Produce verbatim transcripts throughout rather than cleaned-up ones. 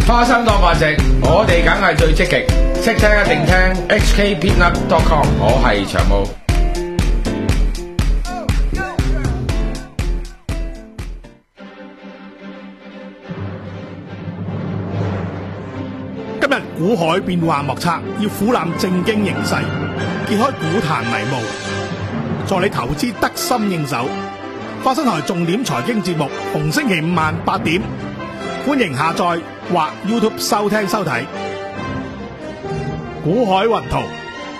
花生當飯食，我哋梗係最積極，識聽一定聽 H K Peanut dot com， 我係長毛。 今日股海變幻莫測，要俯瞰正經形勢，揭開股壇迷霧，助你投資得心應手。花生台重點財經節目，逢星期五晚八點，歡迎下載或 YouTube 收聽收睇。股海雲圖，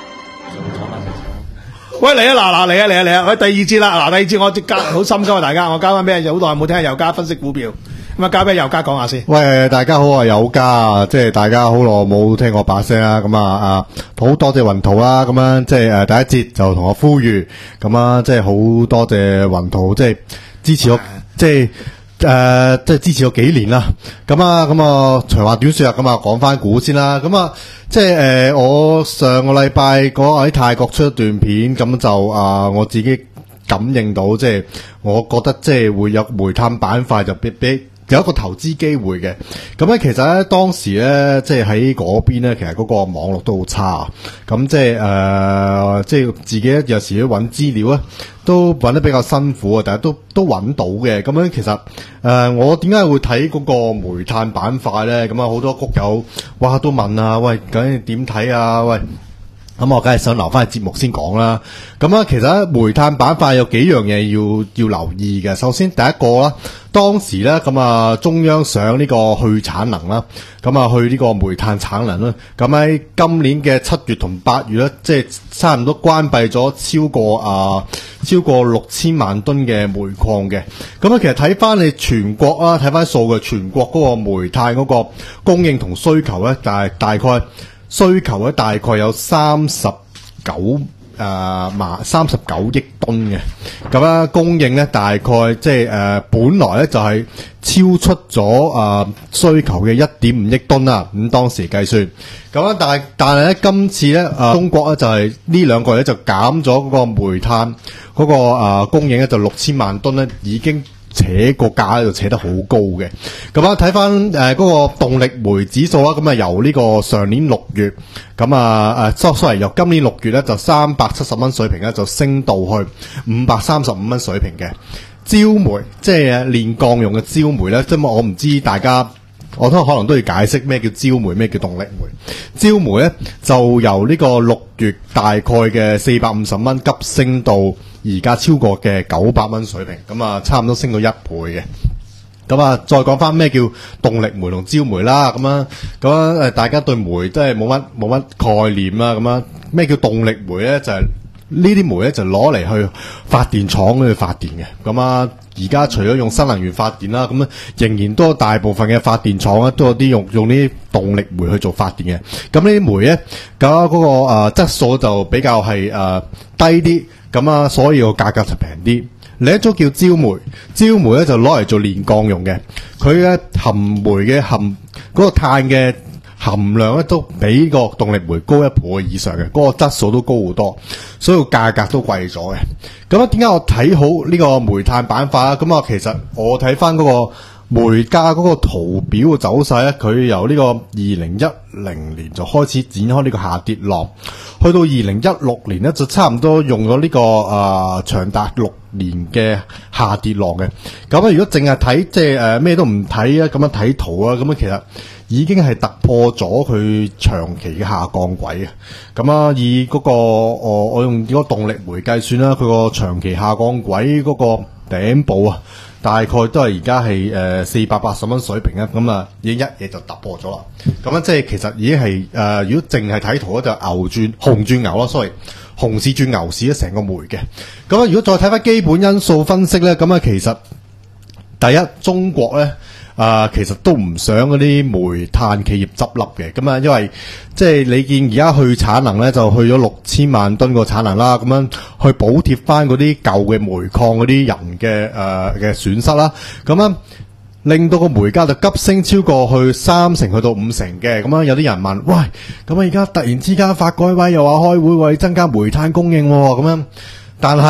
喂嚟啊嗱嗱嚟啊嚟啊嚟啊！喂第二節啦，嗱第二節我即刻好心急啊大家，我交翻俾好耐冇聽油家分析股票。咁啊，交俾油家講下先。 喂，大家好啊，油家啊，即係大家好耐冇聽我把聲啦。咁啊啊，好多謝雲圖啦。咁樣即係誒，第一節就同我呼籲，咁啊，即係好多謝雲圖，即係支持我，即係誒，即係支持我幾年啦。咁啊，咁啊，長話短說啊，咁啊，講翻股先啦。咁啊，即係誒、呃，我上個禮拜嗰喺泰國出一段片，咁就啊，我自己感應到，即係我覺得即係會有煤炭板塊就比比。有一個投資機會嘅，咁咧其實咧當時咧即係喺嗰邊咧，其實嗰個網絡都好差，咁即係誒，即係自己有時去揾資料咧，都揾得比較辛苦啊，但係都都揾到嘅。咁樣其實誒、呃，我點解會睇嗰個煤炭板塊咧？咁啊，好多谷友哇都問啊，喂，究竟點睇啊？喂！咁我梗係想留翻去節目先講啦。咁啊，其實煤炭板塊有幾樣嘢要要留意嘅。首先第一個啦，當時咧咁啊，中央上呢個去產能啦，咁啊去呢個煤炭產能啦。咁喺今年嘅七月同八月咧，即係差唔多關閉咗超過啊超過六千萬噸嘅煤礦嘅。咁啊，其實睇翻你全國啊，睇翻數據，全國嗰個煤炭嗰個供應同需求咧，但係大概。需求咧大概有三十九誒萬三十九億噸嘅，咁啊供應咧大概即係誒本來咧就係超出咗誒、呃、需求嘅一點五億噸啦，咁當時計算，咁啊但係但係咧今次咧誒、呃、中國咧就係、是、呢兩個月咧就減咗嗰個煤炭嗰、那個誒、呃、供應咧就六千萬噸咧已經。扯個價喺度扯得好高嘅，咁啊睇翻誒嗰個動力煤指數啦，咁啊由呢個上年六月，咁啊誒 sorry 由今年六月咧就三百七十蚊水平咧就升到去五百三十五蚊水平嘅。焦煤即係煉鋼用嘅焦煤咧，即係我唔知大家，我都可能都要解釋咩叫焦煤，咩叫動力煤。焦煤咧就由呢個六月大概嘅四百五十蚊急升到而家超過嘅九百蚊水平，咁啊差唔多升到一倍嘅。咁啊再講翻咩叫動力煤同焦煤啦，咁啊咁啊誒大家對煤真係冇乜冇乜概念啦，咁啊咩叫動力煤咧？就係、是、呢啲煤咧就攞嚟去發電廠去發電嘅。咁啊而家除咗用新能源發電啦，咁啊仍然都有大部分嘅發電廠咧都有啲用用呢啲動力煤去做發電嘅。咁呢啲煤咧，咁嗰、那個誒、呃、質素就比較係誒、呃、低啲。咁啊，所以個價格就平啲。另一種叫焦煤，焦煤咧就攞嚟做煉鋼用嘅。佢咧含煤嘅含嗰、那個碳嘅含量咧都比個動力煤高一倍以上嘅，嗰、那個質素都高好多，所以個價格都貴咗嘅。咁啊，點解我睇好呢個煤炭板塊啊？咁啊，其實我睇翻嗰個煤價嗰個圖表嘅走勢咧，佢由呢個二零一零年就開始展開呢個下跌浪，去到二零一六年咧就差唔多用咗呢、這個誒、呃、長達六年嘅下跌浪嘅。咁啊，如果淨係睇即係誒咩都唔睇啊，咁樣睇圖啊，咁樣其實已經係突破咗佢長期嘅下降軌嘅。咁啊，以嗰、那個我我用嗰個動力煤計算啦，佢個長期下降軌嗰個頂部啊。大概都係而家係誒四百八十蚊水平啊，咁啊已經一嘢就突破咗啦。咁啊，即係其實已經係誒、呃，如果淨係睇圖咧，就牛轉熊轉牛啦，sorry，熊市轉牛市咧，成個煤嘅。咁啊，如果再睇翻基本因素分析咧，咁啊，其實第一中國咧。啊、呃，其實都唔想嗰啲煤炭企業執笠嘅，咁啊，因為即係你見而家去產能咧，就去咗六千萬噸個產能啦，咁樣去補貼翻嗰啲舊嘅煤礦嗰啲人嘅誒嘅損失啦，咁樣令到個煤價就急升超過去三成去到五成嘅，咁樣有啲人問，喂，咁啊而家突然之間發改委又話開會為增加煤炭供應喎，咁樣，但係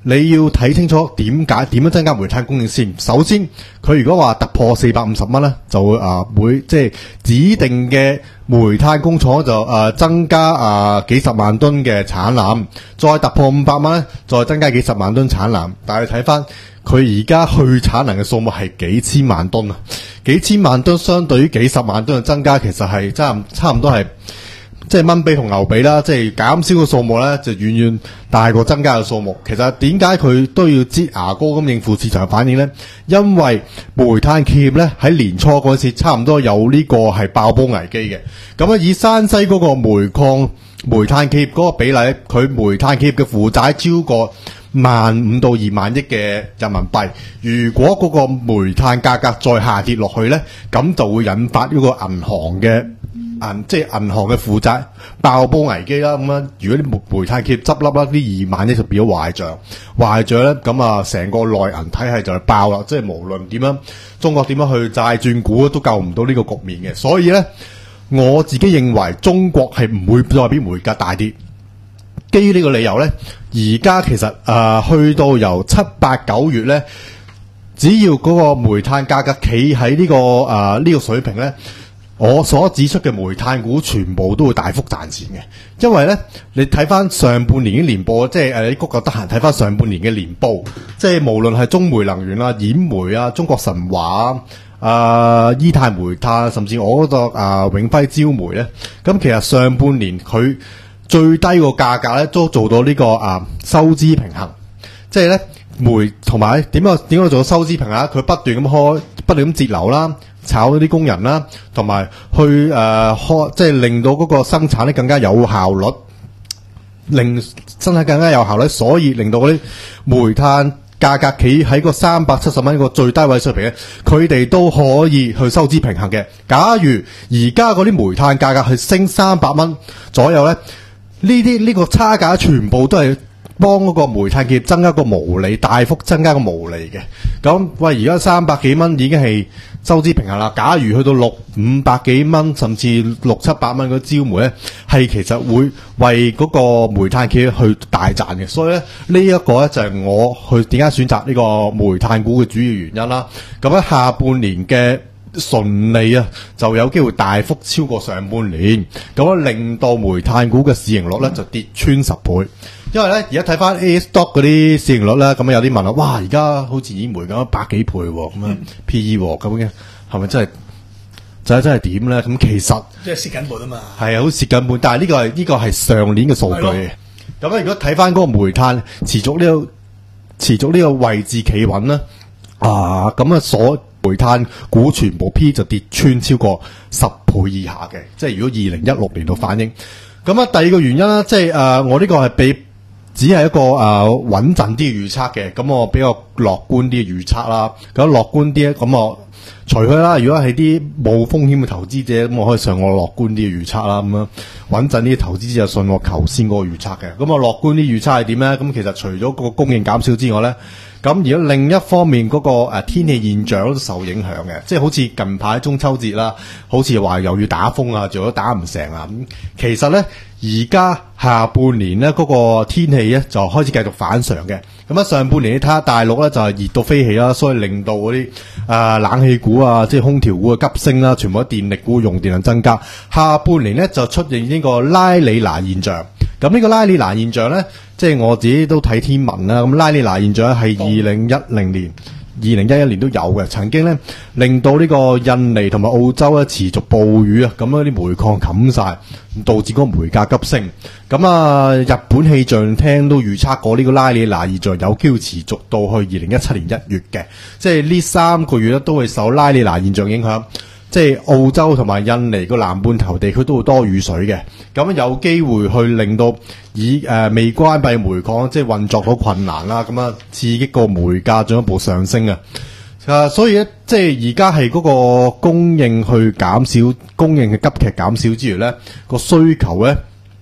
你要睇清楚點解點樣增加煤炭供應先。首先，佢如果話突破四百五十蚊咧，就會啊會即係指定嘅煤炭工廠就啊增加啊幾十萬噸嘅產能，再突破五百蚊咧，再增加幾十萬噸產能。但係睇翻佢而家去產能嘅數目係幾千萬噸啊，幾千萬噸相對於幾十萬噸嘅增加，其實係差唔差唔多係。即係蚊比同牛比啦，即係減少嘅數目咧，就遠遠大過增加嘅數目。其實點解佢都要擠牙膏咁應付市場反應咧？因為煤炭企業咧喺年初嗰陣時，差唔多有呢個係爆煲危機嘅。咁啊，以山西嗰個煤礦煤炭企業嗰個比例，佢煤炭企業嘅負債超過萬五到二萬億嘅人民幣。如果嗰個煤炭價格再下跌落去咧，咁就會引發呢個銀行嘅。銀即係銀行嘅負債爆煲危機啦，咁樣如果啲煤煤炭企業執笠啦，啲二萬億就變咗壞賬，壞賬咧咁啊，成個內銀體系就係爆啦，即係無論點樣，中國點樣去債轉股都救唔到呢個局面嘅，所以咧我自己認為中國係唔會再俾煤價大跌。基於呢個理由咧，而家其實誒、呃、去到由七八九月咧，只要嗰個煤炭價格企喺呢個誒呢、呃這個水平咧。我所指出嘅煤炭股全部都會大幅賺錢嘅，因為咧，你睇翻上半年嘅年報，即係誒，你谷夠得閒睇翻上半年嘅年報，即係無論係中煤能源啊、兗煤啊、中國神華啊、啊伊泰煤炭，甚至我嗰個啊永輝焦煤咧，咁其實上半年佢最低個價格咧都做到呢個啊收支平衡，即係咧煤同埋點樣點樣做到收支平衡啊？佢不斷咁開，不斷咁節流啦。炒嗰啲工人啦，同埋去誒開、呃，即係令到嗰個生產咧更加有效率，令生產更加有效率，所以令到嗰啲煤炭價格企喺個三百七十蚊個最低位水平咧，佢哋都可以去收支平衡嘅。假如而家嗰啲煤炭價格去升三百蚊左右咧，呢啲呢個差價全部都係幫嗰個煤炭企業增加個毛利，大幅增加個毛利嘅。咁喂，而家三百幾蚊已經係收支平衡啦。假如去到六五百幾蚊，甚至六七百蚊嗰焦煤咧，係其實會為嗰個煤炭企業去大賺嘅。所以咧，呢一個咧就係我去點解選擇呢個煤炭股嘅主要原因啦。咁喺下半年嘅純利啊，就有機會大幅超過上半年，咁樣令到煤炭股嘅市盈率咧就跌穿十倍。因為咧，而家睇翻 A stock 嗰啲市盈率咧，咁樣有啲問啦，哇！而家好似兗煤咁百幾倍喎，咁樣 P E 喎，咁嘅係咪真係就係真係點咧？咁其實即係蝕緊本啊嘛， 係啊，好蝕緊本，但係呢個係呢個係上年嘅數據。咁咧，如果睇翻嗰個煤炭持續呢個持續呢個位置企穩咧，啊，咁啊所煤炭股全部 P 就跌穿超過十倍以下嘅，即係如果二零一六年度反映。咁啊，第二個原因啦，即係誒、呃，我呢個係比只係一個誒穩陣啲嘅預測嘅，咁我比較樂觀啲嘅預測啦。咁樂觀啲咧，咁我除佢啦。如果係啲冇風險嘅投資者，咁我可以上我樂觀啲嘅預測啦。咁樣穩陣啲嘅投資者就信我頭先嗰個預測嘅。咁我樂觀啲預測係點咧？咁其實除咗個供應減少之外咧，咁而家另一方面嗰、那個誒、呃、天氣現象都受影響嘅，即係好似近排中秋節啦，好似話又要打風啊，仲有打唔成啊。咁其實咧，而家下半年咧嗰、那個天氣咧就開始繼續反常嘅。咁啊上半年你睇下大陸咧就係、是、熱到飛起啦，所以令到嗰啲誒冷氣股啊，即係空調股嘅急升啦，全部啲電力股用電量增加。下半年咧就出現呢個拉里娜現象。咁呢個拉里娜現象咧，即係我自己都睇天文啦。咁拉里娜現象係二零一零年、二零一一年都有嘅，曾經咧令到呢個印尼同埋澳洲咧持續暴雨啊，咁樣啲煤礦冚晒，導致嗰個煤價急升。咁啊，日本氣象廳都預測過呢個拉里娜現象有機會持續到去二零一七年一月嘅，即係呢三個月咧都會受拉里娜現象影響。即係澳洲同埋印尼個南半球地區都會多雨水嘅，咁有機會去令到以誒、呃、未關閉煤礦即係運作到困難啦，咁啊刺激個煤價進一步上升啊！啊，所以咧即係而家係嗰個供應去減少，供應嘅急劇減少之餘咧，個需求咧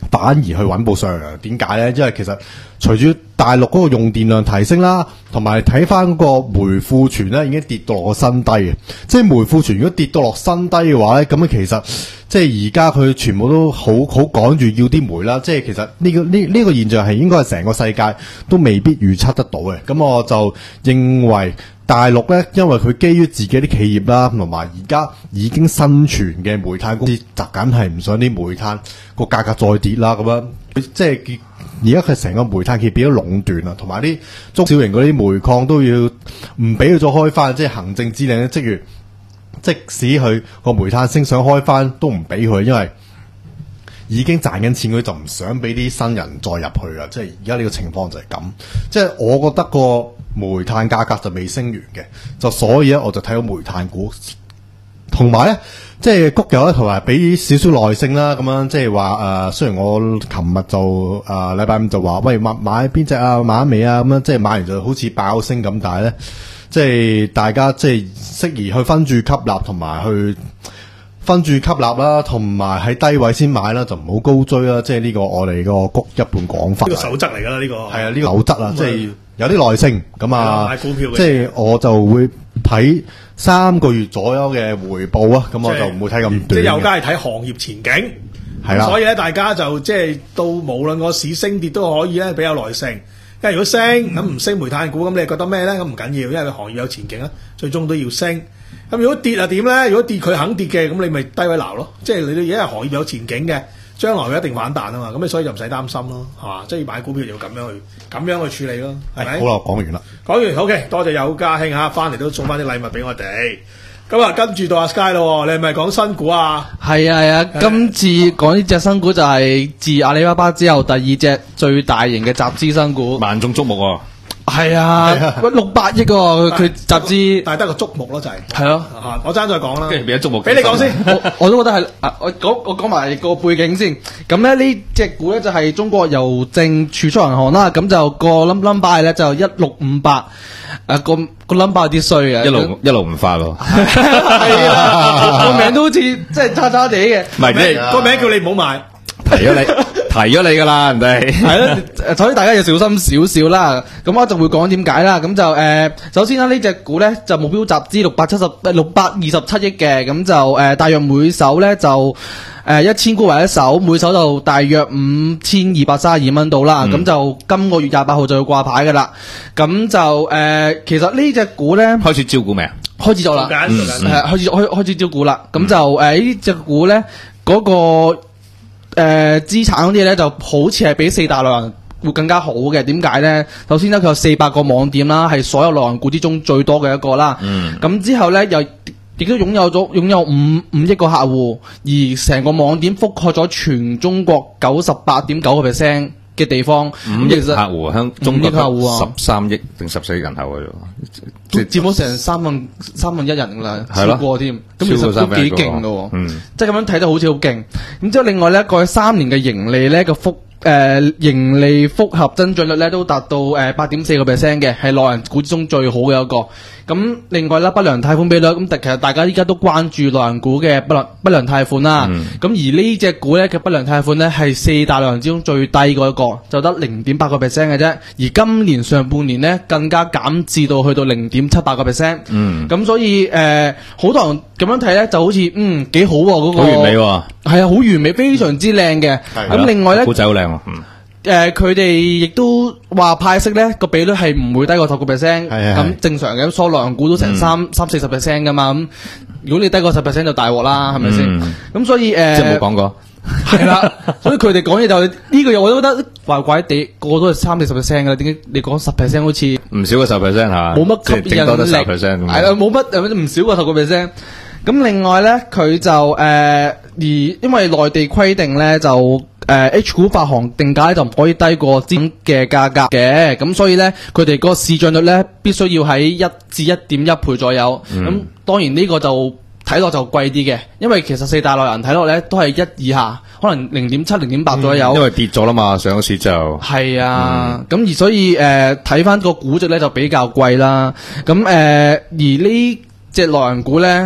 反而去穩步上揚。點解咧？因為其實隨住大陸嗰個用電量提升啦，同埋睇翻個煤庫存咧已經跌到落個新低嘅。即係煤庫存如果跌到落新低嘅話咧，咁其實即係而家佢全部都好好趕住要啲煤啦。即係其實呢個呢呢個現象係應該係成個世界都未必預測得到嘅。咁我就認為大陸咧，因為佢基於自己啲企業啦，同埋而家已經生存嘅煤炭公司，就梗係唔想啲煤炭個價格再跌啦。咁樣即係而家佢成個煤炭企業變咗壟斷啦，同埋啲中小型嗰啲煤礦都要唔俾佢再開翻，即係行政指令咧，即如即使佢個煤炭升想開翻都唔俾佢，因為已經賺緊錢，佢就唔想俾啲新人再入去啦。即係而家呢個情況就係咁，即係我覺得個煤炭價格就未升完嘅，就所以咧我就睇到煤炭股，同埋咧即係谷友咧，同埋俾少少耐性啦，咁樣即係話誒，雖然我琴日就誒禮拜五就話喂買買邊隻啊，買咗未啊，咁樣即係買完就好似爆升咁，但係咧即係大家即係適宜去分住吸納，同埋去分住吸納啦，同埋喺低位先買啦，就唔好高追啦。即係呢個我哋個谷一半講法， 呢個守則嚟㗎啦，呢個係啊，呢個守則啊，即係有啲耐性咁啊， 買股票嘅即係我就會睇三個月左右嘅回報啊，咁我就唔會睇咁短。 即係有家係睇行業前景， 係啦， 所以咧大家就即係到無論個市升跌都可以咧比較耐性。因為如果升咁唔升煤炭股，咁你覺得咩咧？咁唔緊要，因為佢行業有前景啦，最終都要升。咁如果跌啊點咧？如果跌佢肯跌嘅，咁你咪低位撈咯。即係你都而家係行業有前景嘅，將來佢一定反彈啊嘛。咁你所以就唔使擔心咯，係嘛？即係買股票就要咁樣去咁樣去處理咯，係咪？ 好啦，講完啦。 講完 OK， 多謝有家兄嚇，翻嚟都送翻啲禮物俾我哋。咁啊，跟住到阿 Sky 咯，你係咪講新股啊？ 係啊係啊，今次講呢隻新股就係自阿里巴巴之後第二隻最大型嘅集資新股， 萬眾矚目喎。 係啊，喂六百億喎，佢集資， 但係得個矚目咯，就係係咯。 嚇，我爭再講啦。 跟住變咗矚目， 俾你講先。 我我都覺得係啊，我講我講埋個背景先。咁咧呢隻股咧就係中國郵政儲蓄銀行啦，咁就個 number 咧就一六五八。誒個個 number 有啲衰嘅， 一路一路唔發喎。 係啦，個名都好似即係差差地嘅。 唔係即係個名叫你唔好買。 提咗你，提咗你噶啦，人哋係咯，所以大家要小心少少啦。咁我就會講點解啦。咁就誒、呃，首先啦，呢隻股咧就目標集資六百七十六百二十七億嘅，咁就誒、呃、大約每手咧就誒一千股為一手，每手就大約五千二百三十二蚊到啦。咁、嗯、就今個月廿八號就要掛牌噶啦。咁就誒、呃，其實呢隻股咧開始招股未啊？ 開始咗啦，係、嗯嗯、開始開開始招股啦。咁、嗯、就誒、呃、呢隻股咧嗰、那個。誒、呃，資產嗰啲咧就好似係比四大內銀會更加好嘅。點解咧？首先咧，佢有四百個網店啦，係所有內銀股之中最多嘅一個啦。嗯。咁之後咧，又亦都擁有咗擁有五五億個客戶，而成個網店覆蓋咗全中國九十八點九個 percent 嘅地方。 五億客戶，香中國十三億定十四億人口嘅啫， 佔咗成三分三分一人噶啦， 超過添。咁其實都幾勁噶，嗯，即係咁樣睇得好似好勁。咁之後另外咧，過去三年嘅盈利咧個複誒盈利複合增長率咧都達到誒八點四個 percent 嘅，係內銀股之中最好嘅一個。咁另外咧，不良貸款比率，咁其實大家依家都關注內銀股嘅不良不良貸款啦。咁、嗯、而呢隻股咧嘅不良貸款咧係四大內銀之中最低嗰一個，就得零點八個 percent 嘅啫。而今年上半年咧更加減至到去到零點七八個 percent。嗯。咁所以誒，好、呃、多人咁樣睇咧，就好似嗯幾好喎、啊、嗰、那個。好完美喎、啊。係啊，好完美，非常之靚嘅。咁另外咧， 股仔好靚喎。嗯。 誒、呃，佢哋亦都話派息咧個比率係唔會低過十個 percent， 咁正常嘅，所有內銀股都成三三四十 percent 噶嘛，咁如果你低過十 percent 就大鑊啦，係咪先？咁、嗯、所以誒，呃、 即係冇講過， 係啦，所以佢哋講嘢就呢、這個嘢我都覺得怪怪地，個個都係三四十 percent 噶啦，點解你講十 percent 好似唔少過十 percent 吓？冇乜吸引力， 係啦，冇乜唔少過十個 percent。咁另外咧，佢就誒、呃、而因為內地規定咧就誒、呃、H 股發行定價咧就唔可以低過資嘅價格嘅，咁所以咧佢哋個市賬率咧必須要喺一至一點一倍左右。咁、嗯、當然呢個就睇落就貴啲嘅，因為其實四大內銀睇落咧都係一以下，可能零點七、零點八左右。 因為跌咗啦嘛，上市之後。 係啊，咁、嗯、而所以誒睇翻個估值咧就比較貴啦。咁誒、呃、而呢隻內銀股咧。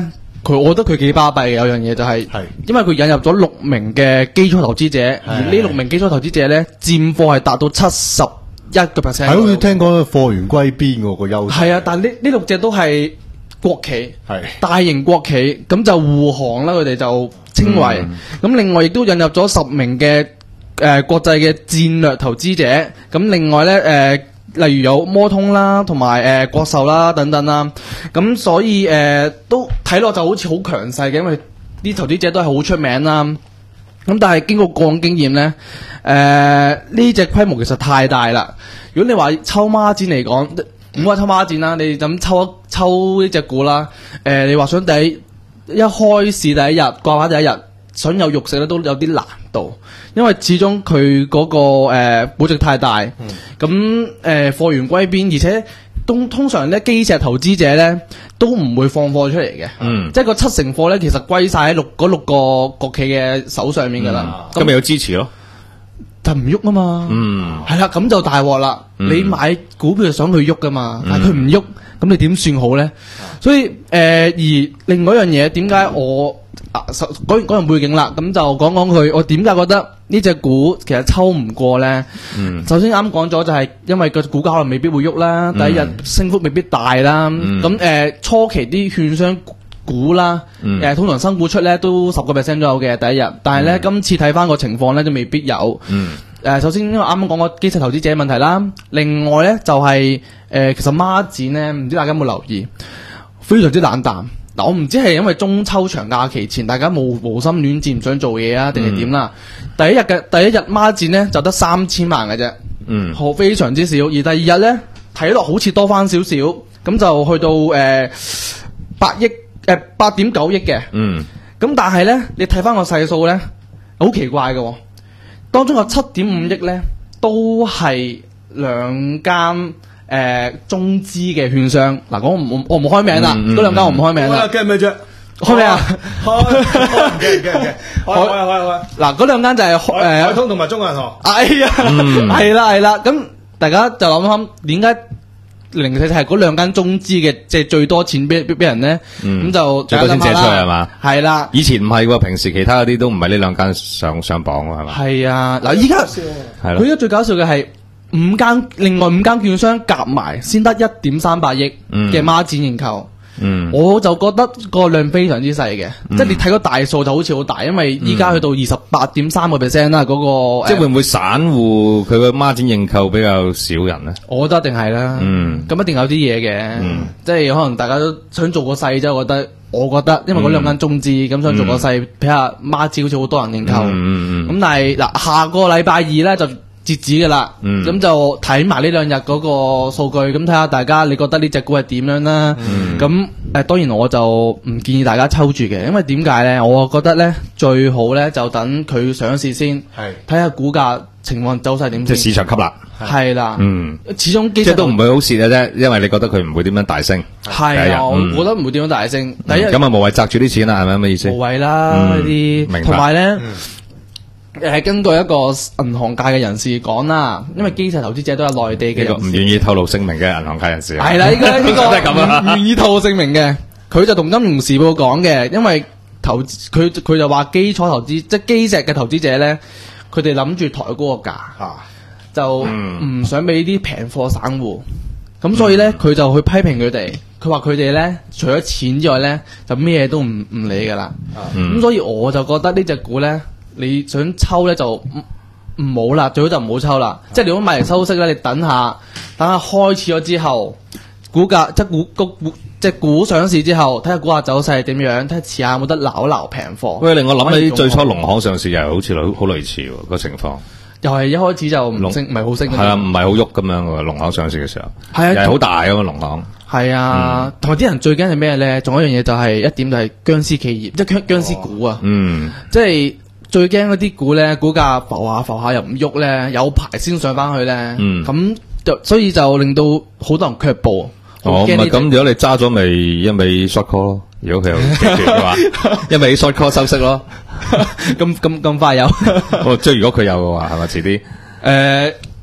佢我覺得佢幾巴閉嘅，有樣嘢就係、係，因為佢引入咗六名嘅基礎投資者，而呢六名基礎投資者咧佔貨係達到七十一個 percent。 係好似聽講貨源歸邊喎個優勢。 係啊，但呢呢六隻都係國企， 係大型國企，咁就護航啦，佢哋就稱為。咁、嗯、另外亦都引入咗十名嘅誒、呃、國際嘅戰略投資者，咁另外咧誒。呃例如有摩通啦，同埋誒國壽啦等等啦，咁所以誒、呃、都睇落就好似好強勢嘅，因為啲投資者都係好出名啦。咁但係經過過往經驗咧，誒呢隻規模其實太大啦。如果你話抽孖展嚟講，唔好話抽孖展啦，你咁抽抽呢隻股啦，誒、呃、你話想第一一開市第一日掛牌第一日想有肉食咧，都有啲難度。因為始終佢嗰個誒估值太大，咁誒貨源歸邊，而且通通常咧基石投資者咧都唔會放貨出嚟嘅，嗯、即係個七成貨咧其實歸晒喺六嗰六個國企嘅手上面噶啦。 咁咪、嗯、有支持咯， 但唔喐啊嘛，係啦、嗯，咁就大鑊啦。嗯、你買股票就想佢喐噶嘛，但係佢唔喐，咁你點算好咧？嗯、所以誒、呃，而另外一樣嘢，點解我？啊，講完講完背景啦，咁就講講佢，我點解覺得呢隻股其實抽唔過咧？嗯、首先啱講咗就係因為個股價可能未必會喐啦，嗯、第一日升幅未必大啦。咁誒、嗯呃、初期啲券商股啦，誒、嗯呃、通常新股出咧都十個 percent 左右嘅第一日，但係咧、嗯、今次睇翻個情況咧就未必有。誒、嗯呃、首先因為啱啱講過基石投資者問題啦，另外咧就係、是、誒、呃、其實孖展咧，唔知大家有冇留意，非常之冷淡。嗱，我唔知係因為中秋長假期前大家冇無心戀戰唔想做嘢啊，定係點啦？嗯、第一日嘅第一日孖展咧就得三千萬嘅啫，嗯，好非常之少。而第二日咧睇落好似多翻少少，咁就去到誒八億誒八點九億嘅，嗯，咁但係咧你睇翻個細數咧，好奇怪嘅、哦，當中有七點五億咧都係兩間。誒、呃，中資嘅券商，嗱，我唔我唔開名啦，嗰、嗯、兩間我唔開名啦。驚咩啫？開名啊？開開驚驚驚！開開開開！嗱，嗰兩間就係誒，海通同埋中國銀行。哎呀，係啦係啦，咁大家就諗諗，點解零四係嗰兩間中資嘅即係最多錢俾俾人咧？咁、嗯、就最多錢借出去係嘛？ 係啦， 以前唔係喎，平時其他嗰啲都唔係呢兩間上上榜喎，係嘛？ 係啊，嗱，依家佢依家最搞笑嘅係。五間另外五間券商夾埋先得一點三八億嘅孖展認購，嗯、我就覺得個量非常之細嘅，嗯、即係你睇個大數就好似好大，因為依家去到二十八點三個 percent 啦，嗰個即係會唔會散戶佢個孖展認購比較少人咧？ 我覺得一定係啦，咁、嗯、一定有啲嘢嘅，嗯、即係可能大家都想做個勢啫，我覺得，我覺得，因為嗰兩間中資咁、嗯、想做個勢，睇下孖展好似好多人認購，咁、嗯嗯、但係嗱下個禮拜二咧就。截止嘅啦，咁、嗯、就睇埋呢兩日嗰個數據，咁睇下大家你覺得呢隻股係點樣啦？咁誒、嗯呃，當然我就唔建議大家抽住嘅，因為點解咧？我覺得咧最好咧就等佢上市先，睇下股價情況走勢點先。即係市場吸納，係啦，嗯，始終即係都唔會好蝕嘅啫，因為你覺得佢唔會點樣大升。 係啊，我覺得唔會點樣大升。嗯、第一咁啊，無謂擲住啲錢啦，係咪咁嘅意思？ 無謂啦，呢啲、嗯，同埋咧。呢嗯誒，根據一個銀行界嘅人士講啦，因為基石投資者都係內地嘅， 呢個唔願意透露姓名嘅銀行界人士係啦，呢個呢個唔願意透露姓名嘅，佢就同金融時報講嘅，因為投佢佢就話基礎投資即係基石嘅投資者咧，佢哋諗住抬高個價，啊、就唔想俾啲平貨散戶，咁、嗯、所以咧佢就去批評佢哋，佢話佢哋咧除咗錢之外咧，就咩都唔唔理噶啦，咁、嗯、所以我就覺得呢隻股咧。你想抽咧就唔唔好啦，最好就唔好抽啦。即係你如果買嚟收息咧，你等下等下開始咗之後，股價即係股股即係股上市之後，睇下股價走勢係點樣，睇下遲下有冇得撈撈平貨。 喂，令我諗起最初農行上市又係好似好好類似喎個情況， 又係一開始就唔升，唔係好升。 係啊，唔係好喐咁樣嘅農行上市嘅時候，係啊，又係好大嘅嘛農行。 係啊，同埋啲人最驚係咩咧？仲有一樣嘢就係一點就係僵屍企業，即係僵僵屍股啊。嗯，即係。最驚嗰啲股咧，股價浮下浮下又唔喐咧，有排先上翻去咧。咁、嗯、就所以就令到好多人卻步。 哦，唔係咁，如果你揸咗咪一味 short call 咯。如果佢有極端嘅話，一味 short call 收息咯。 咁咁咁快有？ 哦，即係如果佢有嘅話，係咪遲啲？誒、 呃，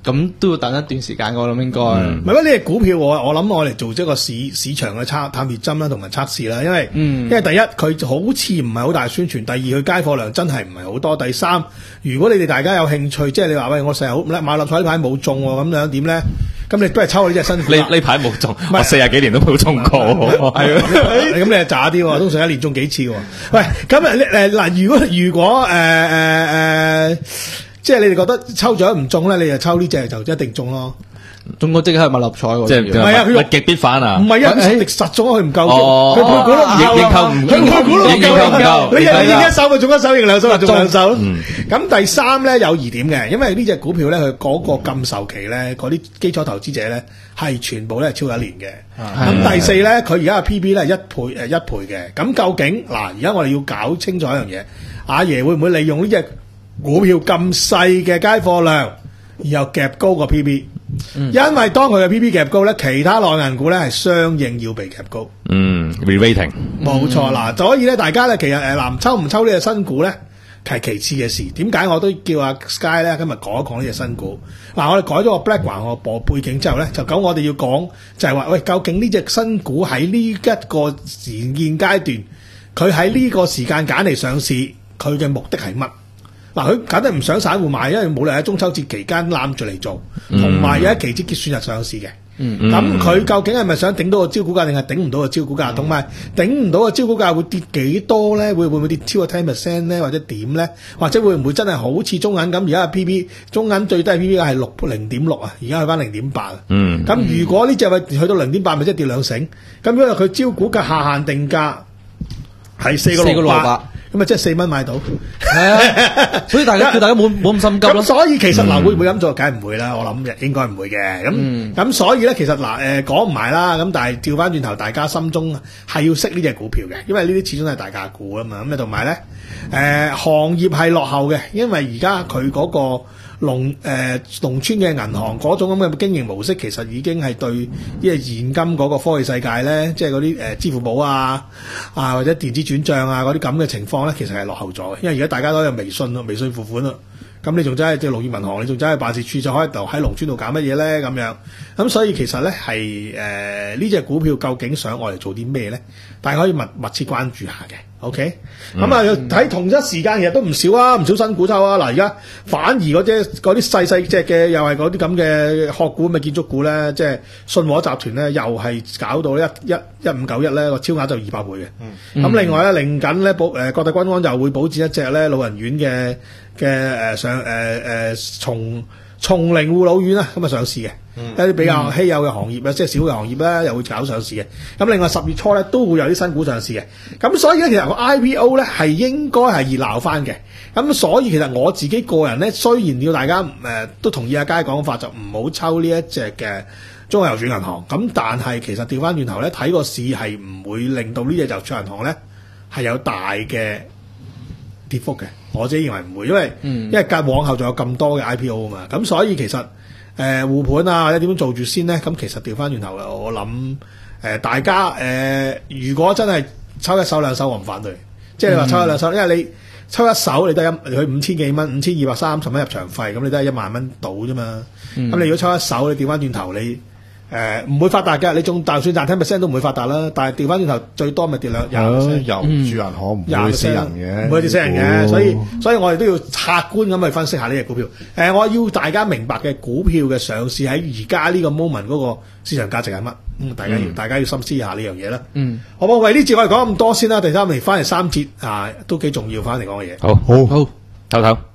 咁都要等一段時間，我諗應該。 唔係咩？呢隻股票我我諗我嚟做一個市市場嘅測探熱針啦，同埋測試啦。因為、嗯、因為第一佢好似唔係好大宣傳，第二佢街貨量真係唔係好多。第三，如果你哋大家有興趣，即係你話喂，我成日好買六合彩呢排冇中喎，咁樣點咧？咁你都係抽呢隻新股。 呢呢排冇中，我四十幾年都冇中過。 係咁你係渣啲喎，通常一年中幾次喎。喂，咁誒嗱，如果如果誒誒誒。呃呃即係你哋覺得抽獎唔中咧，你就抽呢隻就一定中咯。 中嗰即係買六合彩喎， 即係唔係啊？佢極必反啊！ 唔係啊，佢實中佢唔夠，佢配股都唔夠， 認購唔佢配股都唔夠，你你認一手咪中一手，認兩手咪中兩手。咁第三咧有疑點嘅，因為呢隻股票咧佢嗰個禁售期咧，嗰啲基礎投資者咧係全部咧超過一年嘅。咁第四咧，佢而家嘅 P B 咧係一倍誒一倍嘅。咁究竟嗱，而家我哋要搞清楚一樣嘢，阿爺會唔會利用呢隻股票咁細嘅街貨量，然後夾高個 P B，嗯、因為當佢嘅 P B 夾高咧，其他內銀股咧係相應要被夾高。 嗯 ，re-rating， 冇錯啦。所以咧，大家咧其實誒，嗱，抽唔抽呢隻新股咧係其次嘅事。點解我都叫阿 Sky 咧今日講一講呢隻新股？嗱，我哋改咗個 background 個播背景之後咧，就咁我哋要講就係話，喂，究竟呢隻新股喺呢一個研研階段，佢喺呢個時間揀嚟上市，佢嘅目的係乜？嗱，佢梗係唔想散戶買，因為冇理由喺中秋節期間攬住嚟做，同埋有一期指結算日上市嘅。咁佢、嗯、究竟係咪想頂到個招股價，定係頂唔到個招股價？同埋頂唔到個招股價會跌幾多咧？會會唔會跌超過 ten percent 咧？或者點咧？或者會唔會真係好似中銀咁？而家 P B 中銀最低 P B 係六零點六啊，而家去翻零點八。嗯，咁如果呢隻位去到零點八，咪即係跌兩成。咁因為佢招股價下限定價係四個六八。咁啊，即係四蚊買到，係啊，所以大家叫大家冇冇咁心急咯。所以其實嗱，會唔會咁做？梗係唔會啦，我諗應該唔會嘅。咁咁所以咧，其實嗱，誒講唔埋啦。咁但係調翻轉頭，大家心中係要識呢隻股票嘅，因為呢啲始終係大價股啊嘛。咁啊，同埋咧，誒行業係落後嘅，因為而家佢嗰個農誒農村嘅銀行嗰種咁嘅經營模式，其實已經係對呢個現金嗰個科技世界咧，即係嗰啲誒支付寶啊啊或者電子轉賬啊嗰啲咁嘅情況咧，其實係落後咗嘅。因為而家大家都有微信咯，微信付款咯。咁你仲真係即係農業銀行，你仲真係辦事處就可以喺農村度搞乜嘢咧？咁樣咁所以其實咧係誒呢隻股票究竟想我嚟做啲咩咧？大家可以密密切關注下嘅。OK，咁啊睇同一時間其實都唔少啊，唔少新股抽啊！嗱，而家反而嗰啲嗰啲細細隻嘅又係嗰啲咁嘅殼股咁嘅建築股咧，即係信和集團咧，又係搞到一一一五九一咧個超額就二百倍嘅。咁、嗯、另外咧，另緊咧保誒國泰君安又會保薦一隻咧老人院嘅嘅誒上誒誒松松齡護老院啊，咁啊上市嘅。嗯、一啲比較稀有嘅行業咧，即係小嘅行業咧，又會搞上市嘅。咁另外十月初咧都會有啲新股上市嘅。咁所以咧，其實個 I P O 咧係應該係熱鬧翻嘅。咁所以其實我自己個人咧，雖然要大家誒、呃、都同意阿佳講法，就唔好抽呢一隻嘅中國郵儲銀行。咁但係其實調翻轉頭咧，睇個市係唔會令到呢隻郵儲銀行咧係有大嘅跌幅嘅。我自己認為唔會，因為、嗯、因為隔往後仲有咁多嘅 I P O 啊嘛。咁所以其實。誒護盤啊，或者點樣做住先咧？咁其實調翻轉頭，我諗誒、呃、大家誒、呃，如果真係抽一手兩手，我唔反對。即係你話抽一兩手，因為你抽一手你得一佢五千幾蚊，五千二百三十蚊入場費，咁你都係一萬蚊到啫嘛。咁、嗯、你如果抽一手，你調翻轉頭你。誒唔、呃、會發達嘅，你仲就算賺ten percent都唔會發達啦。但係調翻轉頭，最多咪跌兩廿 percent。 郵儲銀行唔會死人嘅， 唔會跌死人嘅。所以所以我哋都要客觀咁去分析下呢隻股票。誒、呃，我要大家明白嘅股票嘅上市喺而家呢個 moment 嗰個市場價值係乜？嗯，大家要、嗯、大家要深思一下呢樣嘢啦。嗯，好唔好？為呢節我哋講咁多先啦。第三嚟翻嚟三節啊，都幾重要，翻嚟講嘅嘢。 好，好，好，唞唞。